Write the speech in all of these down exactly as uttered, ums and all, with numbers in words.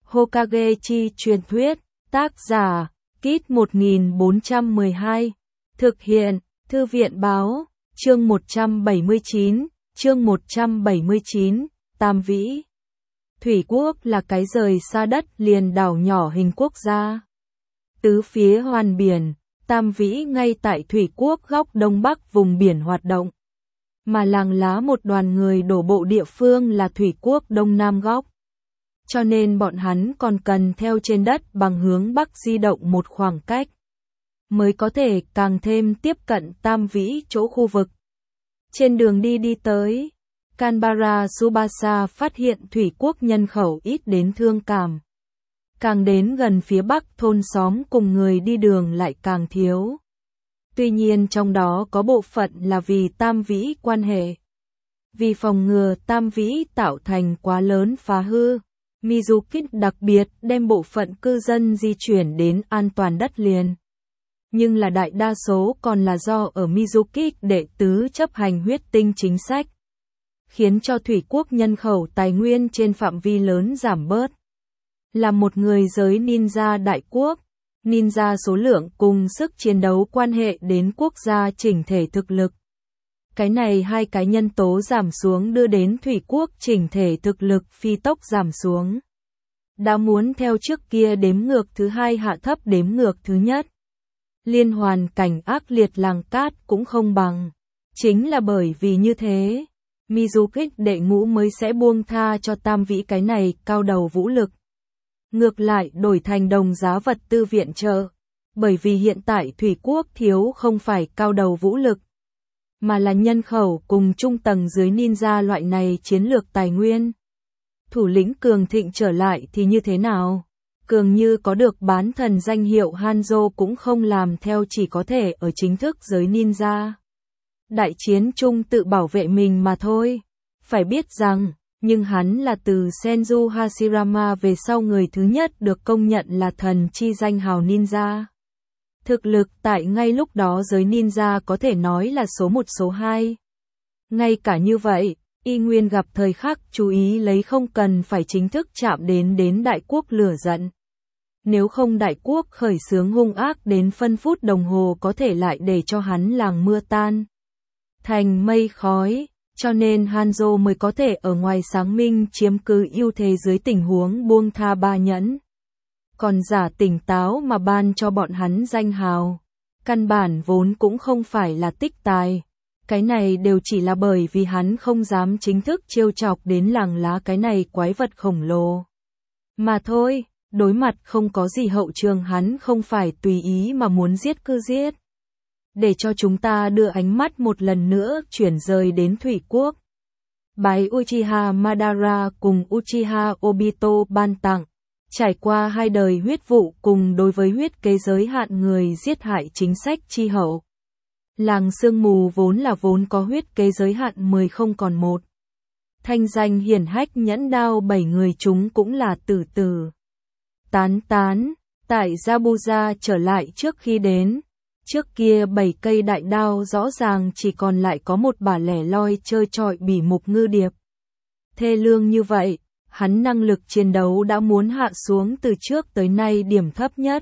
Hokage chi truyền thuyết, tác giả, Kit một nghìn bốn trăm mười hai, thực hiện, Thư viện báo, chương một trăm bảy mươi chín, chương một trăm bảy mươi chín, Tam Vĩ. Thủy quốc là cái rời xa đất liền đảo nhỏ hình quốc gia. Tứ phía hoàn biển, Tam Vĩ ngay tại Thủy quốc góc đông bắc vùng biển hoạt động. Mà làng lá một đoàn người đổ bộ địa phương là Thủy quốc đông nam góc. Cho nên bọn hắn còn cần theo trên đất bằng hướng bắc di động một khoảng cách, mới có thể càng thêm tiếp cận Tam Vĩ chỗ khu vực. Trên đường đi đi tới, Kanbara Tsubasa phát hiện Thủy quốc nhân khẩu ít đến thương cảm. Càng đến gần phía bắc thôn xóm cùng người đi đường lại càng thiếu. Tuy nhiên trong đó có bộ phận là vì Tam Vĩ quan hệ. Vì phòng ngừa Tam Vĩ tạo thành quá lớn phá hư, Mizukit đặc biệt đem bộ phận cư dân di chuyển đến an toàn đất liền. Nhưng là đại đa số còn là do ở Mizukit đệ tứ chấp hành huyết tinh chính sách, khiến cho Thủy quốc nhân khẩu tài nguyên trên phạm vi lớn giảm bớt. Là một người giới ninja đại quốc, ninja số lượng cùng sức chiến đấu quan hệ đến quốc gia chỉnh thể thực lực. Cái này hai cái nhân tố giảm xuống đưa đến Thủy quốc chỉnh thể thực lực phi tốc giảm xuống. Đã muốn theo trước kia đếm ngược thứ hai hạ thấp đếm ngược thứ nhất. Liên hoàn cảnh ác liệt làng cát cũng không bằng. Chính là bởi vì như thế, Mizukit đệ ngũ mới sẽ buông tha cho Tam Vĩ cái này cao đầu vũ lực. Ngược lại đổi thành đồng giá vật tư viện trợ. Bởi vì hiện tại Thủy quốc thiếu không phải cao đầu vũ lực, mà là nhân khẩu cùng trung tầng dưới ninja loại này chiến lược tài nguyên. Thủ lĩnh cường thịnh trở lại thì như thế nào? Cường như có được bán thần danh hiệu Hanzo cũng không làm theo, chỉ có thể ở chính thức giới ninja đại chiến chung tự bảo vệ mình mà thôi. Phải biết rằng, nhưng hắn là từ Senju Hashirama về sau người thứ nhất được công nhận là thần chi danh hào ninja. Thực lực tại ngay lúc đó giới ninja có thể nói là số một số hai. Ngay cả như vậy, y nguyên gặp thời khắc chú ý lấy không cần phải chính thức chạm đến đến đại quốc lửa giận. Nếu không đại quốc khởi xướng hung ác đến phân phút đồng hồ có thể lại để cho hắn làng mưa tan thành mây khói, cho nên Hanzo mới có thể ở ngoài sáng minh chiếm cứ ưu thế dưới tình huống buông tha ba nhẫn. Còn giả tỉnh táo mà ban cho bọn hắn danh hào, căn bản vốn cũng không phải là tích tài. Cái này đều chỉ là bởi vì hắn không dám chính thức trêu chọc đến làng lá cái này quái vật khổng lồ. Mà thôi, đối mặt không có gì hậu trường hắn không phải tùy ý mà muốn giết cứ giết. Để cho chúng ta đưa ánh mắt một lần nữa chuyển rời đến Thủy quốc. Bái Uchiha Madara cùng Uchiha Obito ban tặng. Trải qua hai đời huyết vụ cùng đối với huyết kế giới hạn người giết hại chính sách chi hậu. Làng sương mù vốn là vốn có huyết kế giới hạn mười không còn một. Thanh danh hiển hách nhẫn đao bảy người chúng cũng là tử tử. Tán tán, tại Zabuza trở lại trước khi đến. Trước kia bảy cây đại đao rõ ràng chỉ còn lại có một bả lẻ loi chơi trọi bỉ mục ngư điệp. Thê lương như vậy, hắn năng lực chiến đấu đã muốn hạ xuống từ trước tới nay điểm thấp nhất.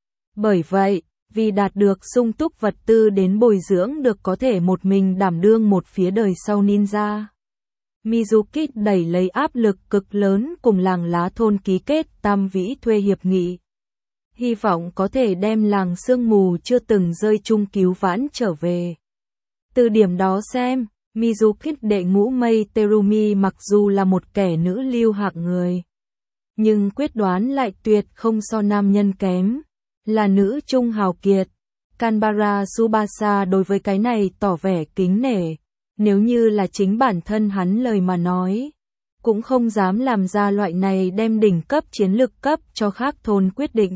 Bởi vậy, vì đạt được sung túc vật tư đến bồi dưỡng được có thể một mình đảm đương một phía đời sau ninja. Mizukit đẩy lấy áp lực cực lớn cùng làng lá thôn ký kết Tam Vĩ thuê hiệp nghị. Hy vọng có thể đem làng sương mù chưa từng rơi chung cứu vãn trở về. Từ điểm đó xem, Mizukit đệ ngũ mây Terumi mặc dù là một kẻ nữ lưu hạng người, nhưng quyết đoán lại tuyệt không so nam nhân kém, là nữ trung hào kiệt. Kanbara Tsubasa đối với cái này tỏ vẻ kính nể, nếu như là chính bản thân hắn lời mà nói, cũng không dám làm ra loại này đem đỉnh cấp chiến lực cấp cho khác thôn quyết định.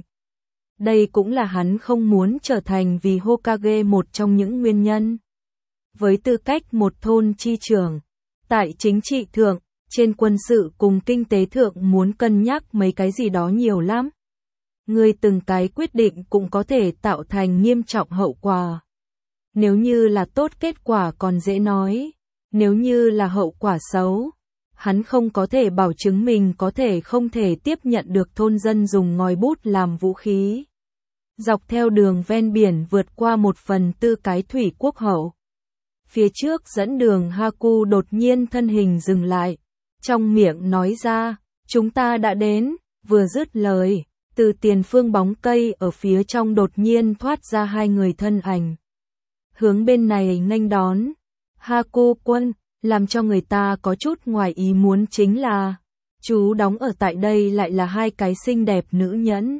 Đây cũng là hắn không muốn trở thành vì Hokage một trong những nguyên nhân. Với tư cách một thôn chi trưởng, tại chính trị thượng, trên quân sự cùng kinh tế thượng muốn cân nhắc mấy cái gì đó nhiều lắm. Người từng cái quyết định cũng có thể tạo thành nghiêm trọng hậu quả. Nếu như là tốt kết quả còn dễ nói, nếu như là hậu quả xấu, Hắn không có thể bảo chứng mình có thể không thể tiếp nhận được thôn dân dùng ngòi bút làm vũ khí. Dọc theo đường ven biển vượt qua một phần tư cái thủy quốc hậu. Phía trước dẫn đường Haku đột nhiên thân hình dừng lại. Trong miệng nói ra, chúng ta đã đến, vừa dứt lời. Từ tiền phương bóng cây ở phía trong đột nhiên thoát ra hai người thân ảnh. Hướng bên này nghênh đón. Haku quân, làm cho người ta có chút ngoài ý muốn chính là, chú đóng ở tại đây lại là hai cái xinh đẹp nữ nhẫn.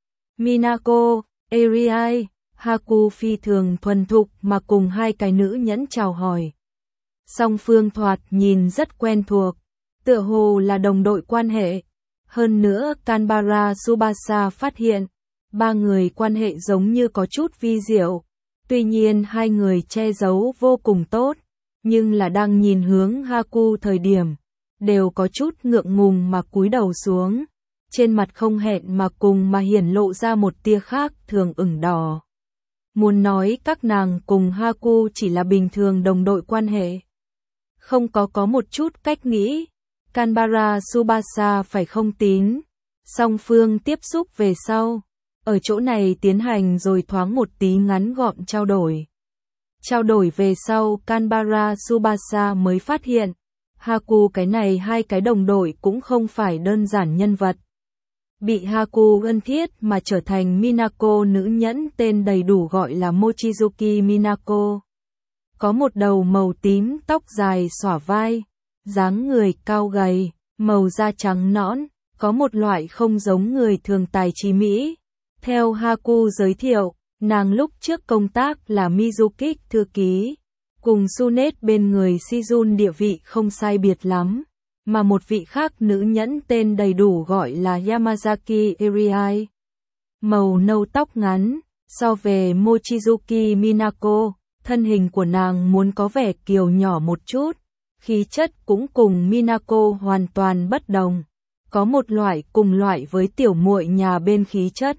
Minako, Eriai, Haku phi thường thuần thục mà cùng hai cái nữ nhẫn chào hỏi. Song phương thoạt nhìn rất quen thuộc, tựa hồ là đồng đội quan hệ. Hơn nữa Kanbara Tsubasa phát hiện, ba người quan hệ giống như có chút vi diệu. Tuy nhiên hai người che giấu vô cùng tốt, nhưng là đang nhìn hướng Haku thời điểm, đều có chút ngượng ngùng mà cúi đầu xuống. Trên mặt không hẹn mà cùng mà hiển lộ ra một tia khác thường ửng đỏ. Muốn nói các nàng cùng Haku chỉ là bình thường đồng đội quan hệ. Không có có một chút cách nghĩ. Kanbara Tsubasa phải không tín. Song phương tiếp xúc về sau. Ở chỗ này tiến hành rồi thoáng một tí ngắn gọn trao đổi. Trao đổi về sau Kanbara Tsubasa mới phát hiện. Haku cái này hai cái đồng đội cũng không phải đơn giản nhân vật. Bị Haku ân thiết mà trở thành Minako nữ nhẫn tên đầy đủ gọi là Mochizuki Minako. Có một đầu màu tím tóc dài xõa vai, dáng người cao gầy, màu da trắng nõn, có một loại không giống người thường tài trí mỹ. Theo Haku giới thiệu, nàng lúc trước công tác là Mizuki thư ký, cùng Sunet bên người Shizun địa vị không sai biệt lắm. Mà một vị khác nữ nhẫn tên đầy đủ gọi là Yamazaki Eriai. Màu nâu tóc ngắn, so về Mochizuki Minako, thân hình của nàng muốn có vẻ kiều nhỏ một chút, khí chất cũng cùng Minako hoàn toàn bất đồng, có một loại cùng loại với tiểu muội nhà bên khí chất.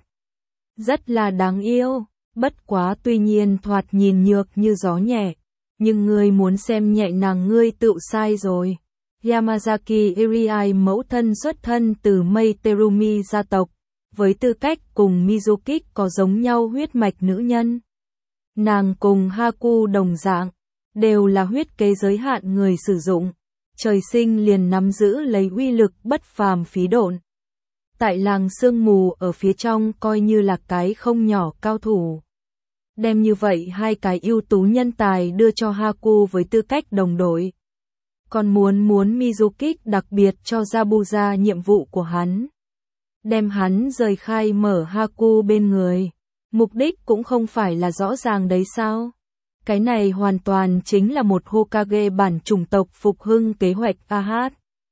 Rất là đáng yêu, bất quá tuy nhiên thoạt nhìn nhược như gió nhẹ, nhưng ngươi muốn xem nhẹ nàng ngươi tự sai rồi. Yamazaki Eriai mẫu thân xuất thân từ Mei Terumi gia tộc, với tư cách cùng Mizuki có giống nhau huyết mạch nữ nhân. Nàng cùng Haku đồng dạng, đều là huyết kế giới hạn người sử dụng, trời sinh liền nắm giữ lấy uy lực bất phàm phí độn. Tại làng sương mù ở phía trong coi như là cái không nhỏ cao thủ. Đem như vậy hai cái ưu tú nhân tài đưa cho Haku với tư cách đồng đội. Còn muốn muốn Mizuki đặc biệt cho Zabuza nhiệm vụ của hắn. Đem hắn rời khai mở Haku bên người. Mục đích cũng không phải là rõ ràng đấy sao? Cái này hoàn toàn chính là một Hokage bản chủng tộc phục hưng kế hoạch a hát.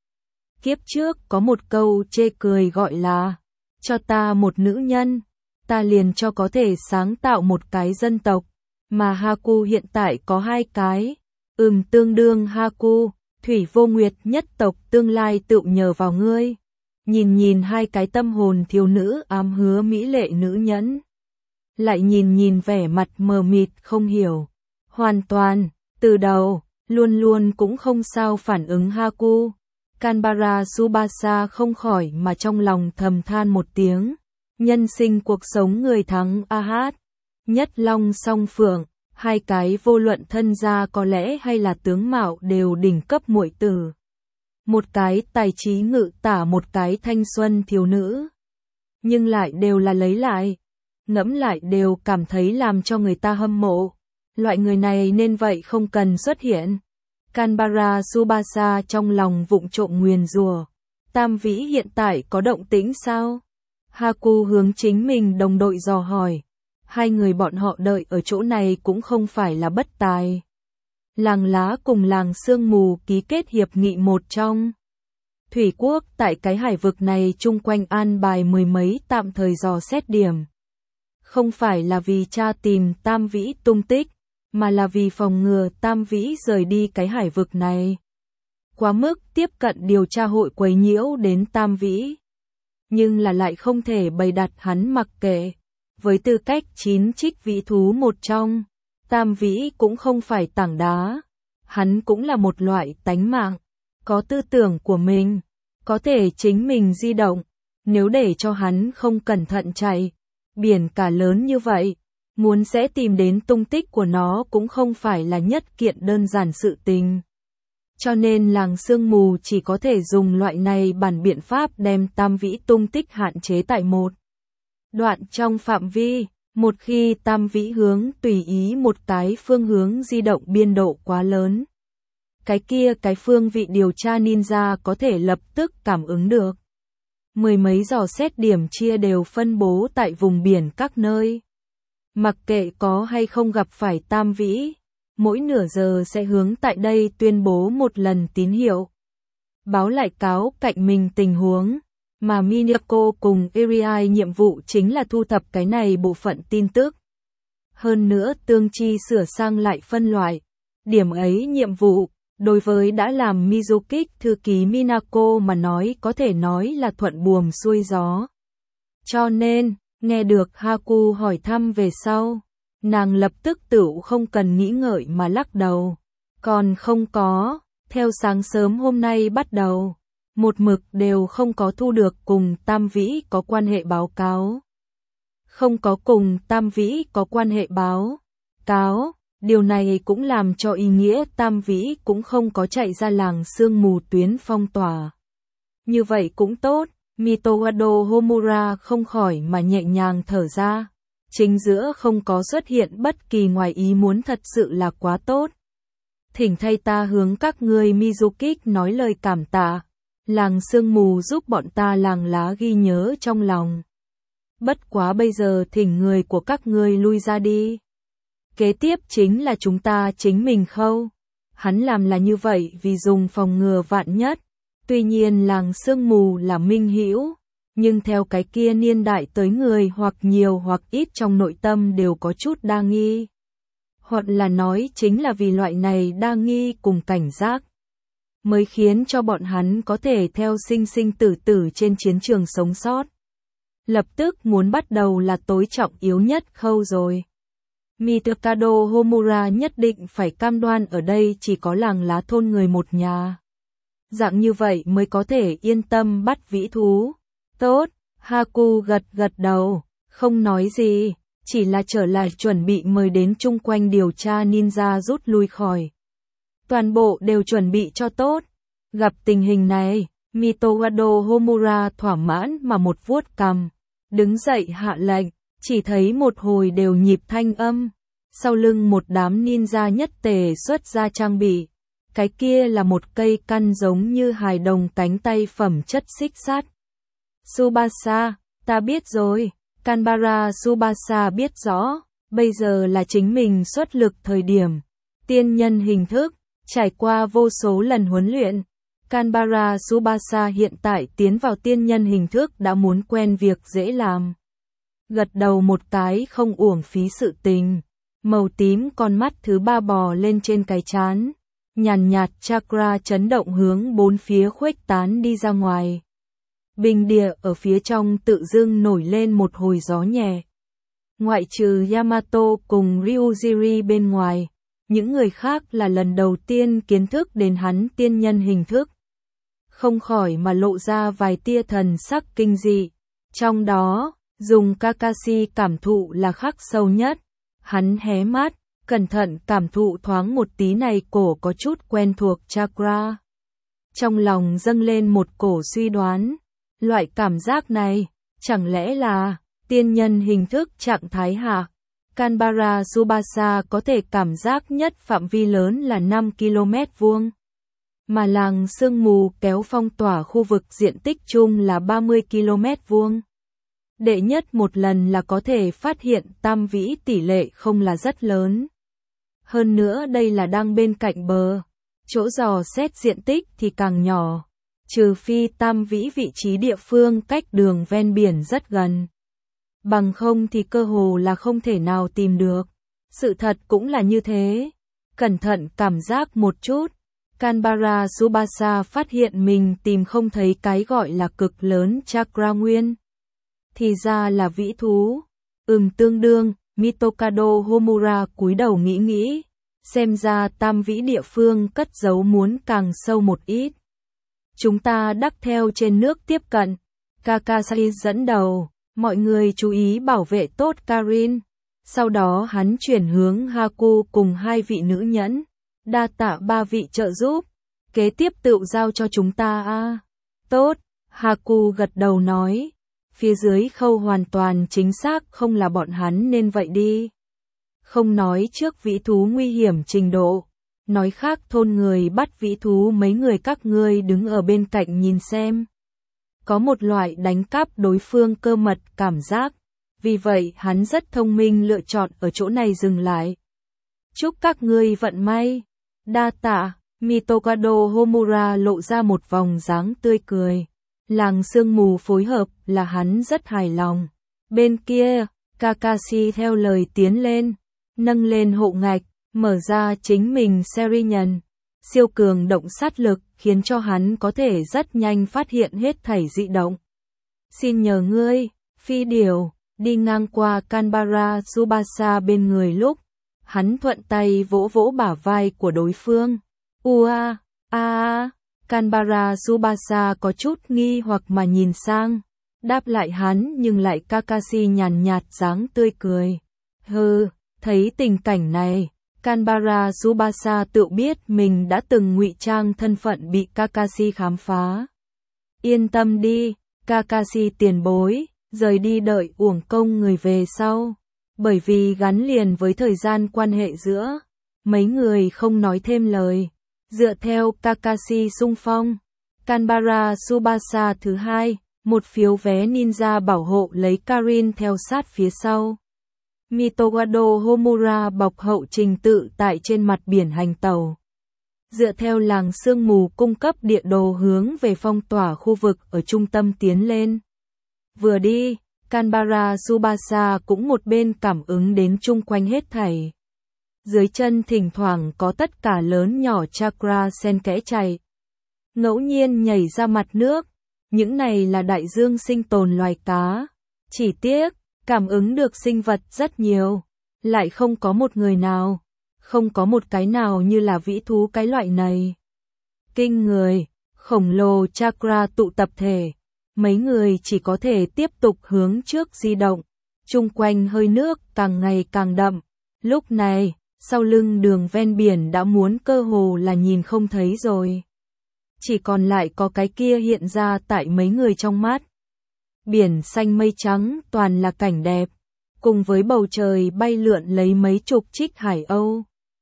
Kiếp trước có một câu chê cười gọi là, cho ta một nữ nhân, ta liền cho có thể sáng tạo một cái dân tộc. Mà Haku hiện tại có hai cái. Ừm tương đương Haku. Thủy Vô Nguyệt nhất tộc tương lai tự nhờ vào ngươi. Nhìn nhìn hai cái tâm hồn thiếu nữ ám hứa mỹ lệ nữ nhẫn. Lại nhìn nhìn vẻ mặt mờ mịt không hiểu. Hoàn toàn, từ đầu, luôn luôn cũng không sao phản ứng Haku. Kanbara Tsubasa không khỏi mà trong lòng thầm than một tiếng. Nhân sinh cuộc sống người thắng a hát. Nhất long song phượng. Hai cái vô luận thân gia có lẽ hay là tướng mạo đều đỉnh cấp muội tử. Một cái tài trí ngự tả một cái thanh xuân thiếu nữ. Nhưng lại đều là lấy lại. Ngẫm lại đều cảm thấy làm cho người ta hâm mộ. Loại người này nên vậy không cần xuất hiện. Kanbara Tsubasa trong lòng vụng trộm nguyền rủa. Tam Vĩ hiện tại có động tĩnh sao? Haku hướng chính mình đồng đội dò hỏi. Hai người bọn họ đợi ở chỗ này cũng không phải là bất tài. Làng lá cùng làng sương mù ký kết hiệp nghị một trong. Thủy quốc tại cái hải vực này chung quanh an bài mười mấy tạm thời dò xét điểm. Không phải là vì tra tìm Tam Vĩ tung tích, mà là vì phòng ngừa Tam Vĩ rời đi cái hải vực này. Quá mức tiếp cận điều tra hội quấy nhiễu đến Tam Vĩ. Nhưng là lại không thể bày đặt hắn mặc kệ. Với tư cách chín trích vĩ thú một trong, Tam Vĩ cũng không phải tảng đá. Hắn cũng là một loại tánh mạng. có tư tưởng của mình, có thể chính mình di động, nếu để cho hắn không cẩn thận chạy, biển cả lớn như vậy, muốn sẽ tìm đến tung tích của nó cũng không phải là nhất kiện đơn giản sự tình. Cho nên làng sương mù chỉ có thể dùng loại này bản biện pháp đem tam vĩ tung tích hạn chế tại một đoạn trong phạm vi, một khi tam vĩ hướng tùy ý một cái phương hướng di động biên độ quá lớn. Cái kia cái phương vị điều tra ninja có thể lập tức cảm ứng được. Mười mấy dò xét điểm chia đều phân bố tại vùng biển các nơi. Mặc kệ có hay không gặp phải tam vĩ, mỗi nửa giờ sẽ hướng tại đây tuyên bố một lần tín hiệu. Báo lại cáo cạnh mình tình huống, mà Minako cùng Eri nhiệm vụ chính là thu thập cái này bộ phận tin tức. Hơn nữa tương chi sửa sang lại phân loại. Điểm ấy nhiệm vụ, đối với đã làm Mizukik thư ký Minako mà nói có thể nói là thuận buồm xuôi gió. Cho nên, nghe được Haku hỏi thăm về sau, nàng lập tức tựu không cần nghĩ ngợi mà lắc đầu. Còn không có, theo sáng sớm hôm nay bắt đầu, một mực đều không có thu được cùng tam vĩ có quan hệ báo cáo. Không có cùng tam vĩ có quan hệ báo cáo, điều này cũng làm cho ý nghĩa tam vĩ cũng không có chạy ra làng sương mù tuyến phong tỏa. Như vậy cũng tốt, Mitowado Homura không khỏi mà nhẹ nhàng thở ra. Chính giữa không có xuất hiện bất kỳ ngoài ý muốn thật sự là quá tốt. Thỉnh thay ta hướng các ngươi Mizukik nói lời cảm tạ. Làng sương mù giúp bọn ta làng lá ghi nhớ trong lòng. Bất quá bây giờ thỉnh người của các ngươi lui ra đi. Kế tiếp chính là chúng ta chính mình khâu. Hắn làm là như vậy vì dùng phòng ngừa vạn nhất. Tuy nhiên làng sương mù là minh hữu, nhưng theo cái kia niên đại tới người hoặc nhiều hoặc ít trong nội tâm đều có chút đa nghi. Hoặc là nói chính là vì loại này đa nghi cùng cảnh giác, mới khiến cho bọn hắn có thể theo sinh sinh tử tử trên chiến trường sống sót. Lập tức muốn bắt đầu là tối trọng yếu nhất khâu rồi. Mitokado Homura nhất định phải cam đoan ở đây chỉ có làng lá thôn người một nhà. Dạng như vậy mới có thể yên tâm bắt vĩ thú. Tốt, Haku gật gật đầu, không nói gì, chỉ là trở lại chuẩn bị mời đến chung quanh điều tra ninja rút lui khỏi. Toàn bộ đều chuẩn bị cho tốt. Gặp tình hình này, Mitowado Homura thỏa mãn mà một vuốt cằm, đứng dậy hạ lệnh, chỉ thấy một hồi đều nhịp thanh âm. Sau lưng một đám ninja nhất tề xuất ra trang bị. Cái kia là một cây căn giống như hài đồng cánh tay phẩm chất xích sắt. Tsubasa, ta biết rồi. Kanbara Tsubasa biết rõ, bây giờ là chính mình xuất lực thời điểm. Tiên nhân hình thức, trải qua vô số lần huấn luyện. Kanbara Tsubasa hiện tại tiến vào tiên nhân hình thức đã muốn quen việc dễ làm. Gật đầu một cái không uổng phí sự tình. Màu tím con mắt thứ ba bò lên trên cái trán. Nhàn nhạt chakra chấn động hướng bốn phía khuếch tán đi ra ngoài. Bình địa ở phía trong tự dưng nổi lên một hồi gió nhẹ. Ngoại trừ Yamato cùng Ryujiri bên ngoài, những người khác là lần đầu tiên kiến thức đến hắn tiên nhân hình thức. Không khỏi mà lộ ra vài tia thần sắc kinh dị. Trong đó, dùng Kakashi cảm thụ là khắc sâu nhất. Hắn hé mắt, cẩn thận cảm thụ thoáng một tí này cổ có chút quen thuộc chakra. Trong lòng dâng lên một cổ suy đoán. Loại cảm giác này, chẳng lẽ là tiên nhân hình thức trạng thái hạ? Kanbara Tsubasa có thể cảm giác nhất phạm vi lớn là năm ki lô mét vuông. Mà làng sương mù kéo phong tỏa khu vực diện tích chung là ba mươi ki lô mét vuông. Đệ nhất một lần là có thể phát hiện tam vĩ tỷ lệ không là rất lớn. Hơn nữa đây là đang bên cạnh bờ. Chỗ dò xét diện tích thì càng nhỏ. Trừ phi tam vĩ vị trí địa phương cách đường ven biển rất gần. Bằng không thì cơ hồ là không thể nào tìm được. Sự thật cũng là như thế. Cẩn thận cảm giác một chút. Kanbara Tsubasa phát hiện mình tìm không thấy cái gọi là cực lớn chakra nguyên. Thì ra là vĩ thú. Ừm tương đương, Mitokado Homura cúi đầu nghĩ nghĩ. Xem ra tam vĩ địa phương cất giấu muốn càng sâu một ít. Chúng ta đắc theo trên nước tiếp cận. Kakashi dẫn đầu, mọi người chú ý bảo vệ tốt Karin. Sau đó hắn chuyển hướng Haku cùng hai vị nữ nhẫn. Đa tạ ba vị trợ giúp. Kế tiếp tự giao cho chúng ta a. À. Tốt, Haku gật đầu nói. Phía dưới khâu hoàn toàn chính xác không là bọn hắn nên vậy đi. Không nói trước vĩ thú nguy hiểm trình độ. Nói khác thôn người bắt vĩ thú mấy người các ngươi đứng ở bên cạnh nhìn xem. Có một loại đánh cắp đối phương cơ mật cảm giác. Vì vậy hắn rất thông minh lựa chọn ở chỗ này dừng lại. Chúc các ngươi vận may. Đa tạ, Mitokado Homura lộ ra một vòng dáng tươi cười. Làng sương mù phối hợp là hắn rất hài lòng. Bên kia, Kakashi theo lời tiến lên, nâng lên hộ ngạch, mở ra chính mình Serinhân. Siêu cường động sát lực khiến cho hắn có thể rất nhanh phát hiện hết thảy dị động. Xin nhờ ngươi, phi điểu, đi ngang qua Kanbara Tsubasa bên người lúc, hắn thuận tay vỗ vỗ bả vai của đối phương. Ua, a a, Kanbara Tsubasa có chút nghi hoặc mà nhìn sang, đáp lại hắn nhưng lại Kakashi nhàn nhạt dáng tươi cười. Hừ, thấy tình cảnh này, Kanbara Tsubasa tự biết mình đã từng ngụy trang thân phận bị Kakashi khám phá. Yên tâm đi, Kakashi tiền bối, rời đi đợi uổng công người về sau. Bởi vì gắn liền với thời gian quan hệ giữa, mấy người không nói thêm lời. Dựa theo Kakashi xung phong, Kanbara Tsubasa thứ hai, một phiếu vé ninja bảo hộ lấy Karin theo sát phía sau. Mitokado Homura bọc hậu trình tự tại trên mặt biển hành tàu. Dựa theo làng sương mù cung cấp địa đồ hướng về phong tỏa khu vực ở trung tâm tiến lên. Vừa đi, Kanbara Tsubasa cũng một bên cảm ứng đến chung quanh hết thảy. Dưới chân thỉnh thoảng có tất cả lớn nhỏ chakra xen kẽ chảy. Ngẫu nhiên nhảy ra mặt nước. Những này là đại dương sinh tồn loài cá. Chỉ tiếc, cảm ứng được sinh vật rất nhiều. Lại không có một người nào. Không có một cái nào như là vĩ thú cái loại này. Kinh người, khổng lồ chakra tụ tập thể. Mấy người chỉ có thể tiếp tục hướng trước di động. Chung quanh hơi nước càng ngày càng đậm. Lúc này, sau lưng đường ven biển đã muốn cơ hồ là nhìn không thấy rồi. Chỉ còn lại có cái kia hiện ra tại mấy người trong mắt. Biển xanh mây trắng toàn là cảnh đẹp, cùng với bầu trời bay lượn lấy mấy chục trích hải âu.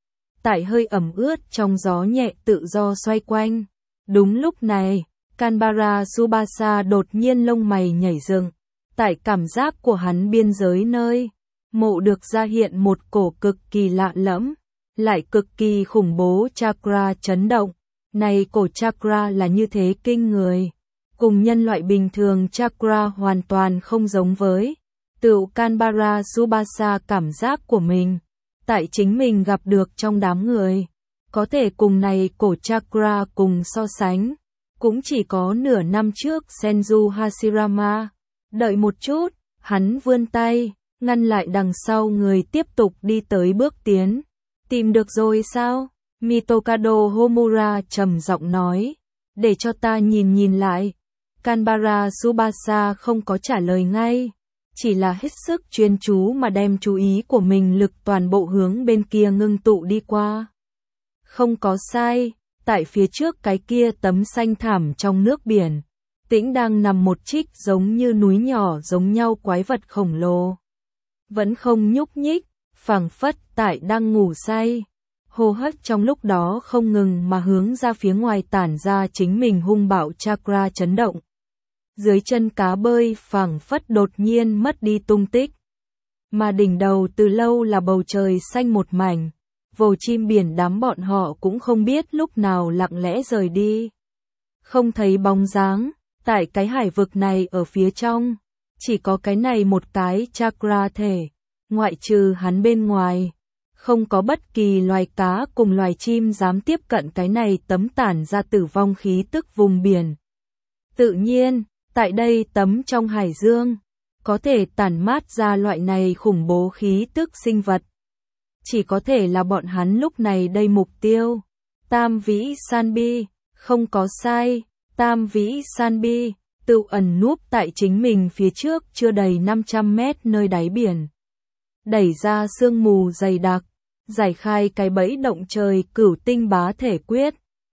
Tại hơi ẩm ướt trong gió nhẹ tự do xoay quanh. Đúng lúc này, Kanbara Tsubasa đột nhiên lông mày nhảy dựng. Tại cảm giác của hắn biên giới nơi mộ được ra hiện một cổ cực kỳ lạ lẫm, lại cực kỳ khủng bố chakra chấn động. Này cổ chakra là như thế kinh người, cùng nhân loại bình thường chakra hoàn toàn không giống với. Tựu Kanbara Tsubasa cảm giác của mình, tại chính mình gặp được trong đám người, có thể cùng này cổ chakra cùng so sánh, cũng chỉ có nửa năm trước Senju Hashirama. Đợi một chút, hắn vươn tay, ngăn lại đằng sau người tiếp tục đi tới bước tiến. Tìm được rồi sao? Mitokado Homura trầm giọng nói. Để cho ta nhìn nhìn lại. Kanbara Tsubasa không có trả lời ngay. Chỉ là hết sức chuyên chú mà đem chú ý của mình lực toàn bộ hướng bên kia ngưng tụ đi qua. Không có sai, tại phía trước cái kia tấm xanh thảm trong nước biển. Tĩnh đang nằm một trích giống như núi nhỏ giống nhau quái vật khổng lồ. Vẫn không nhúc nhích, phảng phất tại đang ngủ say. Hô hấp trong lúc đó không ngừng mà hướng ra phía ngoài tản ra chính mình hung bạo chakra chấn động. Dưới chân cá bơi phảng phất đột nhiên mất đi tung tích. Mà đỉnh đầu từ lâu là bầu trời xanh một mảnh. Vồ chim biển đám bọn họ cũng không biết lúc nào lặng lẽ rời đi. Không thấy bóng dáng, tại cái hải vực này ở phía trong. Chỉ có cái này một cái chakra thể, ngoại trừ hắn bên ngoài. Không có bất kỳ loài cá cùng loài chim dám tiếp cận cái này tấm tản ra tử vong khí tức vùng biển. Tự nhiên, tại đây tấm trong hải dương, có thể tản mát ra loại này khủng bố khí tức sinh vật. Chỉ có thể là bọn hắn lúc này đây mục tiêu. Tam vĩ Sanbi, không có sai, Tam vĩ san bi, tự ẩn núp tại chính mình phía trước chưa đầy năm trăm mét nơi đáy biển. Đẩy ra sương mù dày đặc, giải khai cái bẫy động trời cửu tinh bá thể quyết.